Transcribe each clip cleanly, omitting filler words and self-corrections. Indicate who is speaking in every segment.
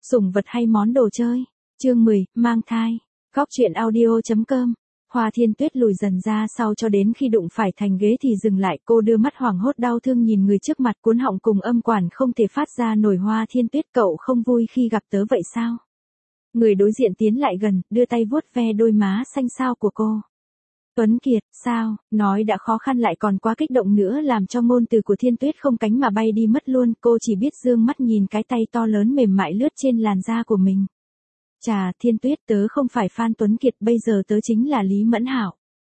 Speaker 1: Sủng vật hay món đồ chơi? Chương 10, mang thai. Góc truyện audio.com. Hoa Thiên Tuyết lùi dần ra sau cho đến khi đụng phải thành ghế thì dừng lại, cô đưa mắt hoảng hốt đau thương nhìn người trước mặt, cuốn họng cùng âm quản không thể phát ra nổi. Hoa Thiên Tuyết, cậu không vui khi gặp tớ vậy sao? Người đối diện tiến lại gần, đưa tay vuốt ve đôi má xanh xao của cô. Tuấn Kiệt, sao? Nói đã khó khăn lại còn quá kích động nữa làm cho ngôn từ của Thiên Tuyết không cánh mà bay đi mất luôn, cô chỉ biết dương mắt nhìn cái tay to lớn mềm mại lướt trên làn da của mình. Chà, Thiên Tuyết, tớ không phải Phan Tuấn Kiệt, bây giờ tớ chính là Lý Mẫn Hạo.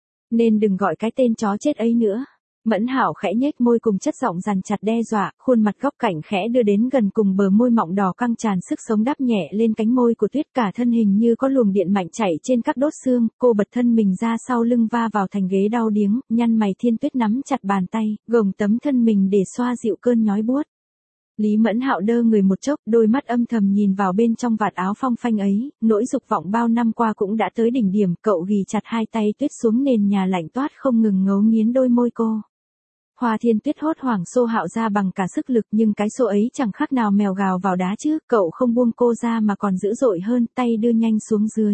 Speaker 1: Nên đừng gọi cái tên chó chết ấy nữa. Mẫn Hạo khẽ nhếch môi cùng chất giọng dằn chặt đe dọa, khuôn mặt góc cạnh khẽ đưa đến gần cùng bờ môi mọng đỏ căng tràn sức sống đắp nhẹ lên cánh môi của Tuyết, cả thân hình như có luồng điện mạnh chảy trên các đốt xương, cô bật thân mình ra sau lưng va vào thành ghế đau điếng, nhăn mày. Thiên Tuyết nắm chặt bàn tay, gồng tấm thân mình để xoa dịu cơn nhói buốt. Lý Mẫn Hạo đơ người một chốc, đôi mắt âm thầm nhìn vào bên trong vạt áo phong phanh ấy, nỗi dục vọng bao năm qua cũng đã tới đỉnh điểm, cậu ghì chặt hai tay Tuyết xuống nền nhà lạnh toát không ngừng ngấu nghiến đôi môi cô. Hoa Thiên Tuyết hốt hoảng xô Hạo ra bằng cả sức lực, nhưng cái xô ấy chẳng khác nào mèo gào vào đá chứ, cậu không buông cô ra mà còn dữ dội hơn, tay đưa nhanh xuống dưới.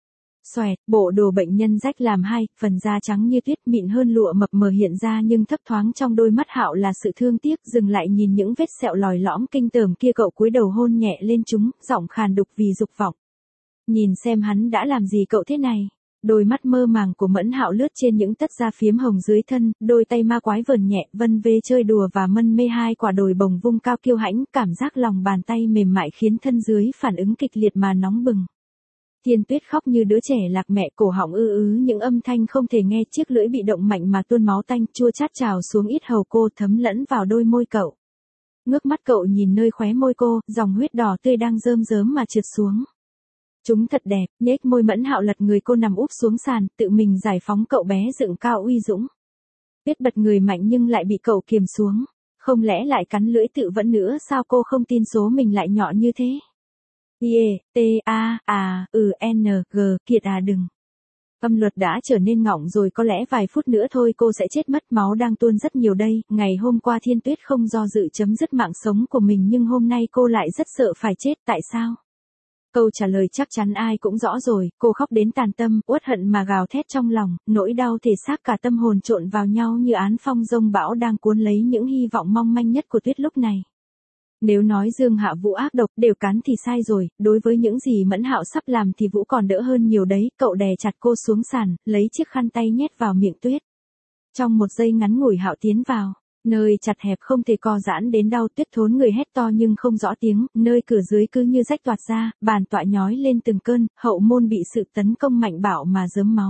Speaker 1: Xoẹt, bộ đồ bệnh nhân rách làm hai, phần da trắng như tuyết mịn hơn lụa mập mờ hiện ra, nhưng thấp thoáng trong đôi mắt Hạo là sự thương tiếc. Dừng lại nhìn những vết sẹo lòi lõm kinh tởm kia, cậu cúi đầu hôn nhẹ lên chúng, giọng khàn đục vì dục vọng. Nhìn xem hắn đã làm gì cậu thế này. Đôi mắt mơ màng của Mẫn Hạo lướt trên những tất da phiếm hồng dưới thân, đôi tay ma quái vờn nhẹ, vân vê chơi đùa và mân mê hai quả đồi bồng vung cao kiêu hãnh, cảm giác lòng bàn tay mềm mại khiến thân dưới phản ứng kịch liệt mà nóng bừng. Thiên Tuyết khóc như đứa trẻ lạc mẹ, cổ họng những âm thanh không thể nghe, chiếc lưỡi bị động mạnh mà tuôn máu tanh chua chát trào xuống yết hầu cô, thấm lẫn vào đôi môi cậu. Ngước mắt cậu nhìn nơi khóe môi cô, dòng huyết đỏ tươi đang rơm rớm mà trượt xuống. Chúng thật đẹp, nhếch môi. Mẫn Hạo lật người cô nằm úp xuống sàn, tự mình giải phóng cậu bé dựng cao uy dũng. Tuyết bật người mạnh nhưng lại bị cậu kiềm xuống. Không lẽ lại cắn lưỡi tự vẫn nữa sao? Cô không tin số mình lại nhỏ như thế. Kiệt à đừng. Âm luật đã trở nên ngọng rồi, có lẽ vài phút nữa thôi cô sẽ chết mất, máu đang tuôn rất nhiều đây. Ngày hôm qua Thiên Tuyết không do dự chấm dứt mạng sống của mình, nhưng hôm nay cô lại rất sợ phải chết, tại sao? Câu trả lời chắc chắn ai cũng rõ rồi, cô khóc đến tàn tâm, uất hận mà gào thét trong lòng, nỗi đau thể xác cả tâm hồn trộn vào nhau như án phong dông bão đang cuốn lấy những hy vọng mong manh nhất của Tuyết lúc này. Nếu nói Dương Hạ Vũ ác độc đều cắn thì sai rồi, đối với những gì Mẫn Hạo sắp làm thì Vũ còn đỡ hơn nhiều đấy. Cậu đè chặt cô xuống sàn, lấy chiếc khăn tay nhét vào miệng Tuyết. Trong một giây ngắn ngủi Hạo tiến vào, nơi chặt hẹp không thể co giãn đến đau. Tuyết thốn người hét to nhưng không rõ tiếng, nơi cửa dưới cứ như rách toạc ra, bàn tọa nhói lên từng cơn, hậu môn bị sự tấn công mạnh bạo mà rớm máu.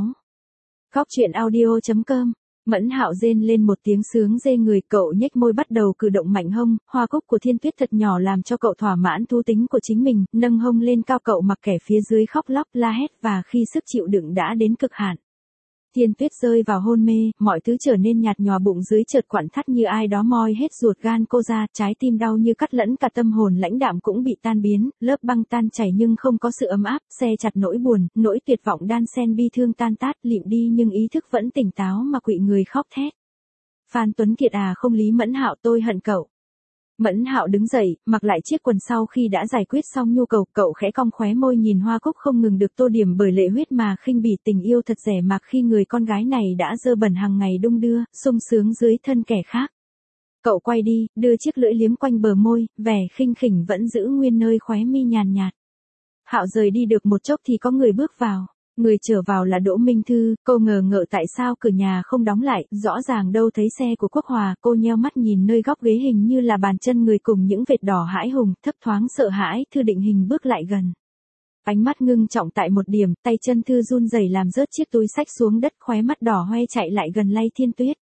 Speaker 1: Góc truyện audio.com. Mẫn Hạo rên lên một tiếng sướng dê người, cậu nhếch môi bắt đầu cử động mạnh hông, hoa cúc của Thiên Tuyết thật nhỏ làm cho cậu thỏa mãn thú tính của chính mình, nâng hông lên cao, cậu mặc kẻ phía dưới khóc lóc la hét, và khi sức chịu đựng đã đến cực hạn, Thiên Tuyết rơi vào hôn mê, mọi thứ trở nên nhạt nhòa, bụng dưới chợt quặn thắt như ai đó moi hết ruột gan cô ra, trái tim đau như cắt lẫn cả tâm hồn lãnh đạm cũng bị tan biến, lớp băng tan chảy nhưng không có sự ấm áp, xe chặt nỗi buồn, nỗi tuyệt vọng đan xen bi thương tan tát, lịm đi nhưng ý thức vẫn tỉnh táo mà quỵ người khóc thét. Phan Tuấn Kiệt à, không, Lý Mẫn Hạo, tôi hận cậu. Mẫn Hạo đứng dậy, mặc lại chiếc quần sau khi đã giải quyết xong nhu cầu, cậu khẽ cong khóe môi nhìn hoa cúc không ngừng được tô điểm bởi lệ huyết mà khinh bỉ. Tình yêu thật rẻ mạt khi người con gái này đã dơ bẩn hàng ngày đung đưa, sung sướng dưới thân kẻ khác. Cậu quay đi, đưa chiếc lưỡi liếm quanh bờ môi, vẻ khinh khỉnh vẫn giữ nguyên nơi khóe mi nhàn nhạt. Hạo rời đi được một chốc thì có người bước vào. Người trở vào là Đỗ Minh Thư, cô ngờ ngợ tại sao cửa nhà không đóng lại, rõ ràng đâu thấy xe của Quốc Hòa, cô nheo mắt nhìn nơi góc ghế hình như là bàn chân người cùng những vệt đỏ hãi hùng, thấp thoáng sợ hãi. Thư định hình bước lại gần. Ánh mắt ngưng trọng tại một điểm, tay chân Thư run rẩy làm rớt chiếc túi xách xuống đất, khóe mắt đỏ hoe chạy lại gần lay Thiên Tuyết.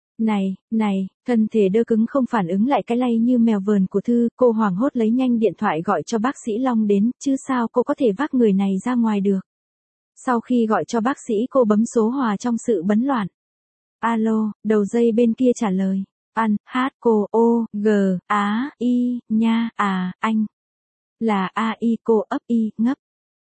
Speaker 1: Này, thân thể đơ cứng không phản ứng lại cái lay như mèo vờn của Thư, cô hoảng hốt lấy nhanh điện thoại gọi cho bác sĩ Long đến, chứ sao cô có thể vác người này ra ngoài được. Sau khi gọi cho bác sĩ cô bấm số Hòa trong sự bấn loạn. Alo, đầu dây bên kia trả lời. Nha, anh. Là cô ấp y, ngấp.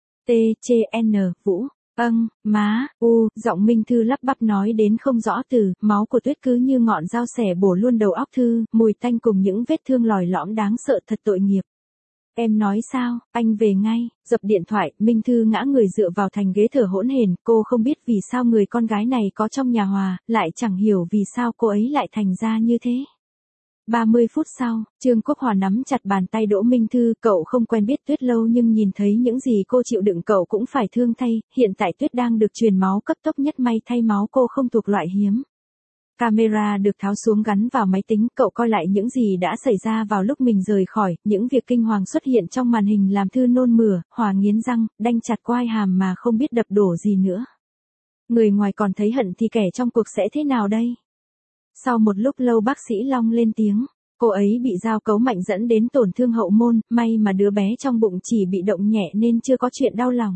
Speaker 1: Vũ. Má, giọng Minh Thư lắp bắp nói đến không rõ từ, máu của Tuyết cứ như ngọn dao xẻ bổ luôn đầu óc Thư, mùi tanh cùng những vết thương lòi lõm đáng sợ, thật tội nghiệp. Em nói sao, anh về ngay, dập điện thoại, Minh Thư ngã người dựa vào thành ghế thở hỗn hển, cô không biết vì sao người con gái này có trong nhà Hòa, lại chẳng hiểu vì sao cô ấy lại thành ra như thế. 30 phút sau, Trương Quốc Hòa nắm chặt bàn tay Đỗ Minh Thư, cậu không quen biết Tuyết lâu nhưng nhìn thấy những gì cô chịu đựng cậu cũng phải thương thay, hiện tại Tuyết đang được truyền máu cấp tốc nhất, may thay máu cô không thuộc loại hiếm. Camera được tháo xuống gắn vào máy tính, cậu coi lại những gì đã xảy ra vào lúc mình rời khỏi, những việc kinh hoàng xuất hiện trong màn hình làm Thư nôn mửa, Hòa nghiến răng, đanh chặt quai hàm mà không biết đập đổ gì nữa. Người ngoài còn thấy hận thì kẻ trong cuộc sẽ thế nào đây? Sau một lúc lâu bác sĩ Long lên tiếng, cô ấy bị dao cấu mạnh dẫn đến tổn thương hậu môn, may mà đứa bé trong bụng chỉ bị động nhẹ nên chưa có chuyện đau lòng.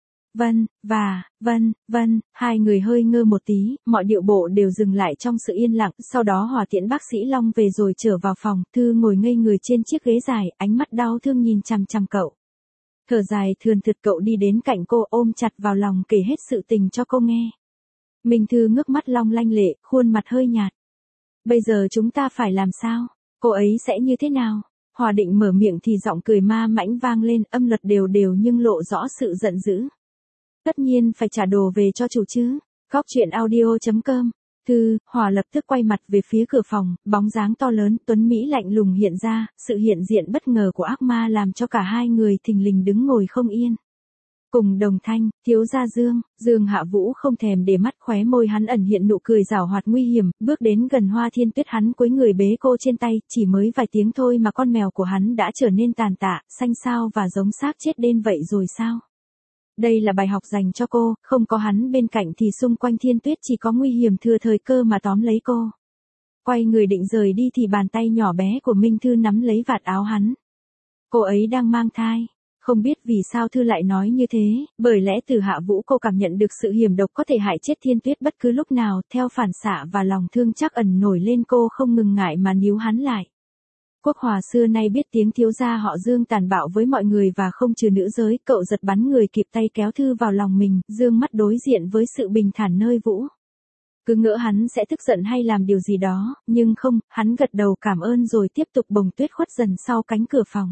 Speaker 1: Vân, hai người hơi ngơ một tí, mọi điệu bộ đều dừng lại trong sự yên lặng, sau đó Hòa tiễn bác sĩ Long về rồi trở vào phòng, Thư ngồi ngây người trên chiếc ghế dài, ánh mắt đau thương nhìn chằm chằm cậu. Thở dài thườn thượt cậu đi đến cạnh cô ôm chặt vào lòng kể hết sự tình cho cô nghe. Minh Thư ngước mắt long lanh lệ, khuôn mặt hơi nhạt. Bây giờ chúng ta phải làm sao? Cô ấy sẽ như thế nào? Hòa định mở miệng thì giọng cười ma mãnh vang lên, âm luật đều đều nhưng lộ rõ sự giận dữ. Tất nhiên phải trả đồ về cho chủ chứ. Góc truyện audio.com. Thư, Hòa lập tức quay mặt về phía cửa phòng, bóng dáng to lớn, tuấn Mỹ lạnh lùng hiện ra, sự hiện diện bất ngờ của ác ma làm cho cả hai người thình lình đứng ngồi không yên. Cùng đồng thanh, thiếu gia Dương Hạ Vũ không thèm để mắt, khóe môi hắn ẩn hiện nụ cười giảo hoạt nguy hiểm, bước đến gần Hoa Thiên Tuyết, hắn cúi người bế cô trên tay, chỉ mới vài tiếng thôi mà con mèo của hắn đã trở nên tàn tạ, xanh xao và giống xác chết đen vậy rồi sao? Đây là bài học dành cho cô, không có hắn bên cạnh thì xung quanh Thiên Tuyết chỉ có nguy hiểm thừa thời cơ mà tóm lấy cô. Quay người định rời đi thì bàn tay nhỏ bé của Minh Thư nắm lấy vạt áo hắn. Cô ấy đang mang thai. Không biết vì sao Thư lại nói như thế, bởi lẽ từ Hạ Vũ cô cảm nhận được sự hiểm độc có thể hại chết Thiên Tuyết bất cứ lúc nào, theo phản xạ và lòng thương chắc ẩn nổi lên, cô không ngừng ngại mà níu hắn lại. Quốc Hòa xưa nay biết tiếng thiếu gia họ Dương tàn bạo với mọi người và không trừ nữ giới, cậu giật bắn người kịp tay kéo Thư vào lòng mình, dương mắt đối diện với sự bình thản nơi Vũ. Cứ ngỡ hắn sẽ tức giận hay làm điều gì đó, nhưng không, hắn gật đầu cảm ơn rồi tiếp tục bồng tuyết khuất dần sau cánh cửa phòng.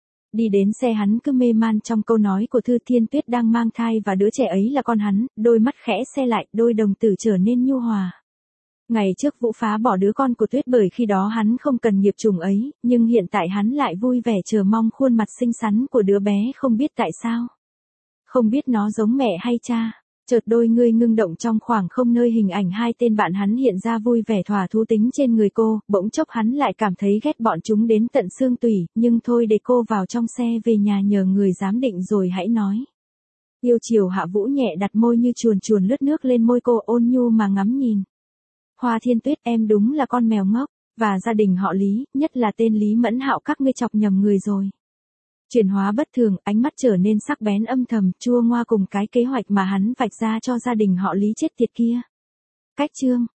Speaker 1: Đi đến xe hắn cứ mê man trong câu nói của Thư, Thiên Tuyết đang mang thai và đứa trẻ ấy là con hắn, đôi mắt khẽ se lại, đôi đồng tử trở nên nhu hòa. Ngày trước Vũ phá bỏ đứa con của Tuyết bởi khi đó hắn không cần nghiệp chủng ấy, nhưng hiện tại hắn lại vui vẻ chờ mong khuôn mặt xinh xắn của đứa bé, không biết tại sao. Không biết nó giống mẹ hay cha. Chợt đôi ngươi ngưng động trong khoảng không nơi hình ảnh hai tên bạn hắn hiện ra vui vẻ thỏa thú tính trên người cô, bỗng chốc hắn lại cảm thấy ghét bọn chúng đến tận xương tủy, nhưng thôi để cô vào trong xe về nhà nhờ người giám định rồi hãy nói. Yêu chiều Hạ Vũ nhẹ đặt môi như chuồn chuồn lướt nước lên môi cô, ôn nhu mà ngắm nhìn. Hoa Thiên Tuyết, em đúng là con mèo ngốc, và gia đình họ Lý, nhất là tên Lý Mẫn Hạo, các ngươi chọc nhầm người rồi. Chuyển hóa bất thường, ánh mắt trở nên sắc bén âm thầm, chua ngoa cùng cái kế hoạch mà hắn vạch ra cho gia đình họ Lý chết tiệt kia. Cách chương